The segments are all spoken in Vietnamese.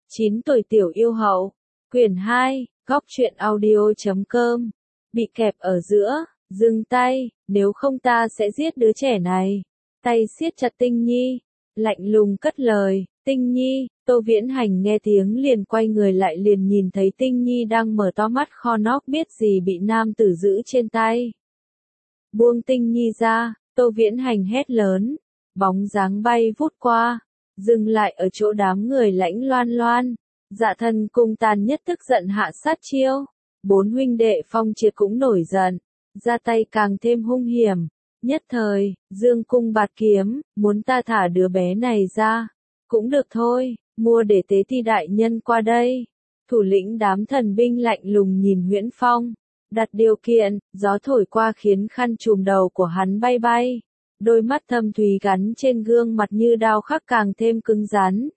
9 tuổi tiểu yêu hậu, quyển 2, góc truyện audio.com, bị kẹp ở giữa, dừng tay, nếu không ta sẽ giết đứa trẻ này. Tay siết chặt Tinh Nhi, lạnh lùng cất lời, Tinh Nhi, Tô Viễn Hành nghe tiếng liền quay người lại liền nhìn thấy Tinh Nhi đang mở to mắt kho nóc biết gì bị nam tử giữ trên tay. Buông Tinh Nhi ra, Tô Viễn Hành hét lớn, bóng dáng bay vút qua, dừng lại ở chỗ đám người Lãnh Loan Loan. Dạ Thần Cung Tàn nhất tức giận hạ sát chiêu, 4 huynh đệ Phong Triệt cũng nổi giận, ra tay càng thêm hung hiểm. Nhất thời, dương cung bạt kiếm, muốn ta thả đứa bé này ra, cũng được thôi, mua để tế thi đại nhân qua đây. Thủ lĩnh đám thần binh lạnh lùng nhìn Huyễn Phong, đặt điều kiện, gió thổi qua khiến khăn trùm đầu của hắn bay bay, đôi mắt thâm thúy gắn trên gương mặt như đao khắc càng thêm cứng rắn.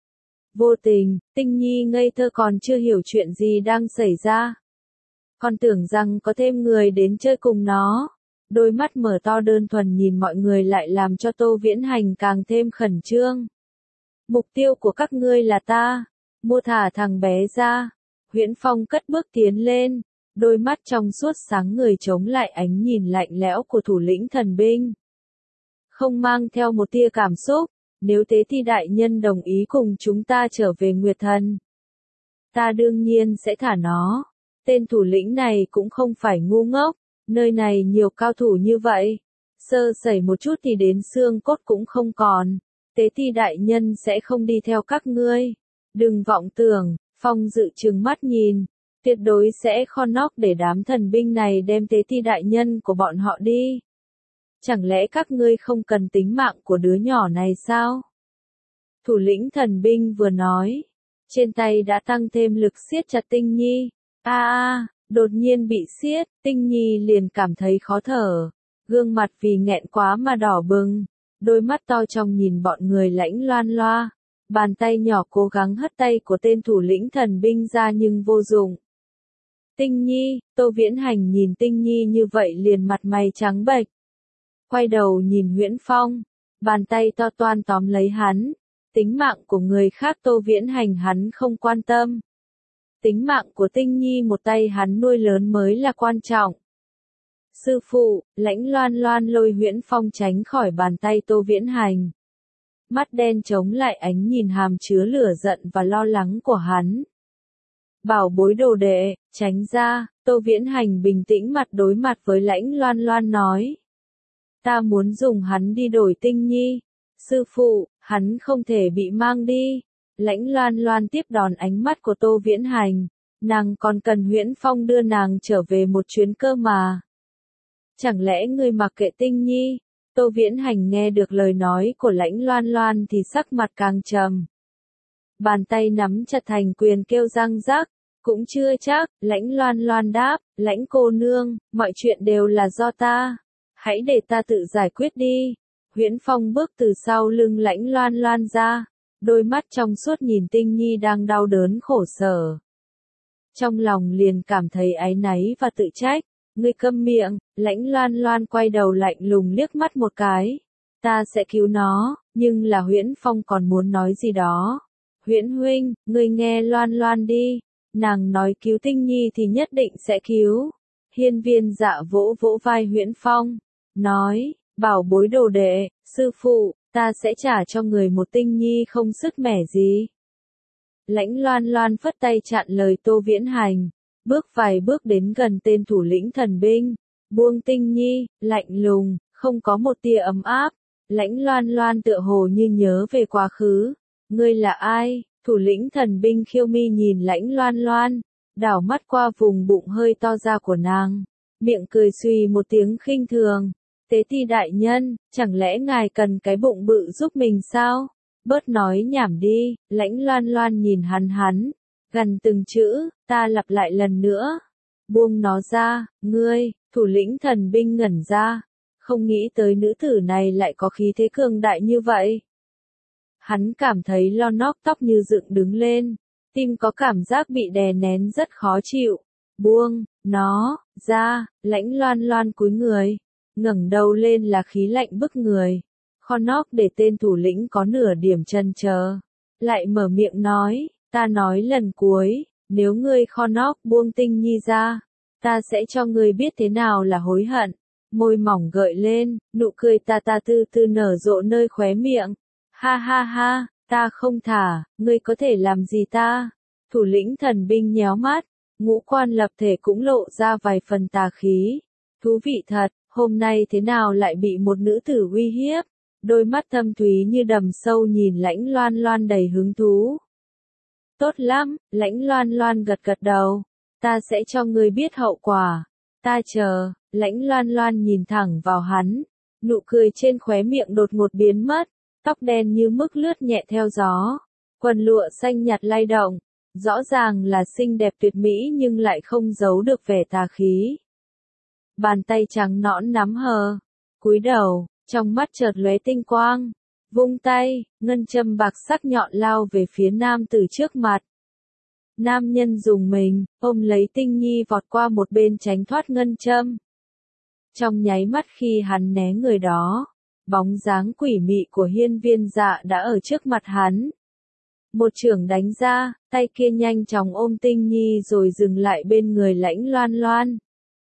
Vô tình, Tinh Nhi ngây thơ còn chưa hiểu chuyện gì đang xảy ra. Còn tưởng rằng có thêm người đến chơi cùng nó. Đôi mắt mở to đơn thuần nhìn mọi người lại làm cho Tô Viễn Hành càng thêm khẩn trương. Mục tiêu của các ngươi là ta, mua thả thằng bé ra. Huyễn Phong cất bước tiến lên, đôi mắt trong suốt sáng người chống lại ánh nhìn lạnh lẽo của thủ lĩnh thần binh. Không mang theo một tia cảm xúc, nếu tế thi đại nhân đồng ý cùng chúng ta trở về Nguyệt Thần, ta đương nhiên sẽ thả nó. Tên thủ lĩnh này cũng không phải ngu ngốc. Nơi này nhiều cao thủ như vậy, sơ sẩy một chút thì đến xương cốt cũng không còn, tế thi đại nhân sẽ không đi theo các ngươi. Đừng vọng tưởng, Phong Dự trừng mắt nhìn, tuyệt đối sẽ kho nóc để đám thần binh này đem tế thi đại nhân của bọn họ đi. Chẳng lẽ các ngươi không cần tính mạng của đứa nhỏ này sao? Thủ lĩnh thần binh vừa nói, trên tay đã tăng thêm lực siết chặt Tinh Nhi. Đột nhiên bị siết, Tinh Nhi liền cảm thấy khó thở, gương mặt vì nghẹn quá mà đỏ bừng, đôi mắt to trong nhìn bọn người Lãnh Loan Loa, bàn tay nhỏ cố gắng hất tay của tên thủ lĩnh thần binh ra nhưng vô dụng. Tinh Nhi, Tô Viễn Hành nhìn Tinh Nhi như vậy liền mặt mày trắng bệch, quay đầu nhìn Huyễn Phong, bàn tay to toan tóm lấy hắn, tính mạng của người khác Tô Viễn Hành hắn không quan tâm. Tính mạng của Tinh Nhi một tay hắn nuôi lớn mới là quan trọng. Sư phụ, Lãnh Loan Loan lôi Huyễn Phong tránh khỏi bàn tay Tô Viễn Hành. Mắt đen chống lại ánh nhìn hàm chứa lửa giận và lo lắng của hắn. Bảo bối đồ đệ, tránh ra, Tô Viễn Hành bình tĩnh mặt đối mặt với Lãnh Loan Loan nói. Ta muốn dùng hắn đi đổi Tinh Nhi. Sư phụ, hắn không thể bị mang đi. Lãnh Loan Loan tiếp đòn ánh mắt của Tô Viễn Hành, nàng còn cần Huyễn Phong đưa nàng trở về một chuyến cơ mà. Chẳng lẽ ngươi mặc kệ Tinh Nhi? Tô Viễn Hành nghe được lời nói của Lãnh Loan Loan thì sắc mặt càng trầm. Bàn tay nắm chặt thành quyền kêu răng rắc, cũng chưa chắc. Lãnh Loan Loan đáp, Lãnh cô nương, mọi chuyện đều là do ta, hãy để ta tự giải quyết đi. Huyễn Phong bước từ sau lưng Lãnh Loan Loan ra. Đôi mắt trong suốt nhìn Tinh Nhi đang đau đớn khổ sở. Trong lòng liền cảm thấy áy náy và tự trách. Ngươi câm miệng, Lãnh Loan Loan quay đầu lạnh lùng liếc mắt một cái. Ta sẽ cứu nó, nhưng là Huyễn Phong còn muốn nói gì đó. Huyễn huynh, ngươi nghe Loan Loan đi. Nàng nói cứu Tinh Nhi thì nhất định sẽ cứu. Hiên Viên Dạ vỗ vỗ vai Huyễn Phong, nói, bảo bối đồ đệ, sư phụ, ta sẽ trả cho người một Tinh Nhi không sức mẻ gì. Lãnh Loan Loan phất tay chặn lời Tô Viễn Hành, bước vài bước đến gần tên thủ lĩnh thần binh, buông Tinh Nhi, lạnh lùng, không có một tia ấm áp. Lãnh Loan Loan tựa hồ như nhớ về quá khứ. Ngươi là ai? Thủ lĩnh thần binh khiêu mi nhìn Lãnh Loan Loan, đảo mắt qua vùng bụng hơi to ra của nàng, miệng cười suy một tiếng khinh thường. Tế thi đại nhân, chẳng lẽ ngài cần cái bụng bự giúp mình sao? Bớt nói nhảm đi. Lãnh Loan Loan nhìn hắn, gần từng chữ, ta lặp lại lần nữa. Buông nó ra, ngươi. Thủ lĩnh thần binh ngẩn ra, không nghĩ tới nữ tử này lại có khí thế cường đại như vậy. Hắn cảm thấy lo nóp tóc như dựng đứng lên, tim có cảm giác bị đè nén rất khó chịu. Buông nó ra. Lãnh Loan Loan cúi người, ngẩng đầu lên là khí lạnh bức người. Kho nóc để tên thủ lĩnh có nửa điểm chần chờ, lại mở miệng nói, Ta nói lần cuối, nếu ngươi Khonok buông Tinh Nhi ra, ta sẽ cho ngươi biết thế nào là hối hận. Môi mỏng gợi lên, nụ cười ta từ từ nở rộ nơi khóe miệng. Ha ha ha, ta không thả, ngươi có thể làm gì ta? Thủ lĩnh thần binh nhéo mắt, ngũ quan lập thể cũng lộ ra vài phần tà khí. Thú vị thật, hôm nay thế nào lại bị một nữ tử uy hiếp? Đôi mắt thâm thúy như đầm sâu nhìn Lãnh Loan Loan đầy hứng thú. Tốt lắm, Lãnh Loan Loan gật gật đầu. Ta sẽ cho ngươi biết hậu quả. Ta chờ. Lãnh Loan Loan nhìn thẳng vào hắn. Nụ cười trên khóe miệng đột ngột biến mất. Tóc đen như mức lướt nhẹ theo gió. Quần lụa xanh nhạt lay động. Rõ ràng là xinh đẹp tuyệt mỹ nhưng lại không giấu được vẻ tà khí. Bàn tay trắng nõn nắm hờ. Cúi đầu, trong mắt chợt lóe tinh quang. Vung tay, ngân châm bạc sắc nhọn lao về phía nam tử trước mặt. Nam nhân dùng mình, ôm lấy Tinh Nhi vọt qua một bên tránh thoát ngân châm. Trong nháy mắt khi hắn né người đó, bóng dáng quỷ mị của Hiên Viên Dạ đã ở trước mặt hắn. Một chưởng đánh ra, tay kia nhanh chóng ôm Tinh Nhi rồi dừng lại bên người Lãnh Loan Loan.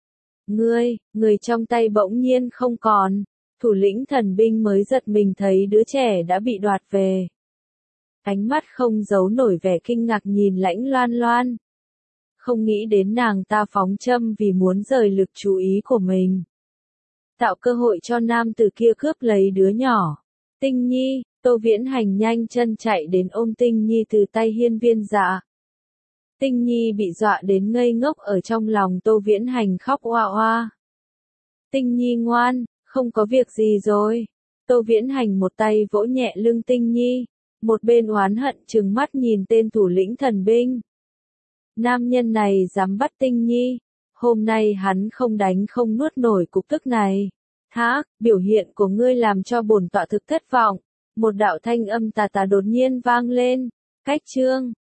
Người trong tay bỗng nhiên không còn. Thủ lĩnh thần binh mới giật mình thấy đứa trẻ đã bị đoạt về. Ánh mắt không giấu nổi vẻ kinh ngạc nhìn Lãnh Loan Loan. Không nghĩ đến nàng ta phóng châm vì muốn rời lực chú ý của mình. Tạo cơ hội cho nam tử kia cướp lấy đứa nhỏ. Tinh Nhi, Tô Viễn Hành nhanh chân chạy đến ôm Tinh Nhi từ tay Hiên Viên Dạ. Tinh Nhi bị dọa đến ngây ngốc ở trong lòng Tô Viễn Hành khóc oa oa. Tinh Nhi ngoan, không có việc gì rồi. Tô Viễn Hành một tay vỗ nhẹ lưng Tinh Nhi, một bên oán hận trừng mắt nhìn tên thủ lĩnh thần binh. Nam nhân này dám bắt Tinh Nhi, hôm nay hắn không đánh không nuốt nổi cục tức này. Thác, biểu hiện của ngươi làm cho bổn tọa thực thất vọng. Một đạo thanh âm tà tà đột nhiên vang lên. Cách chương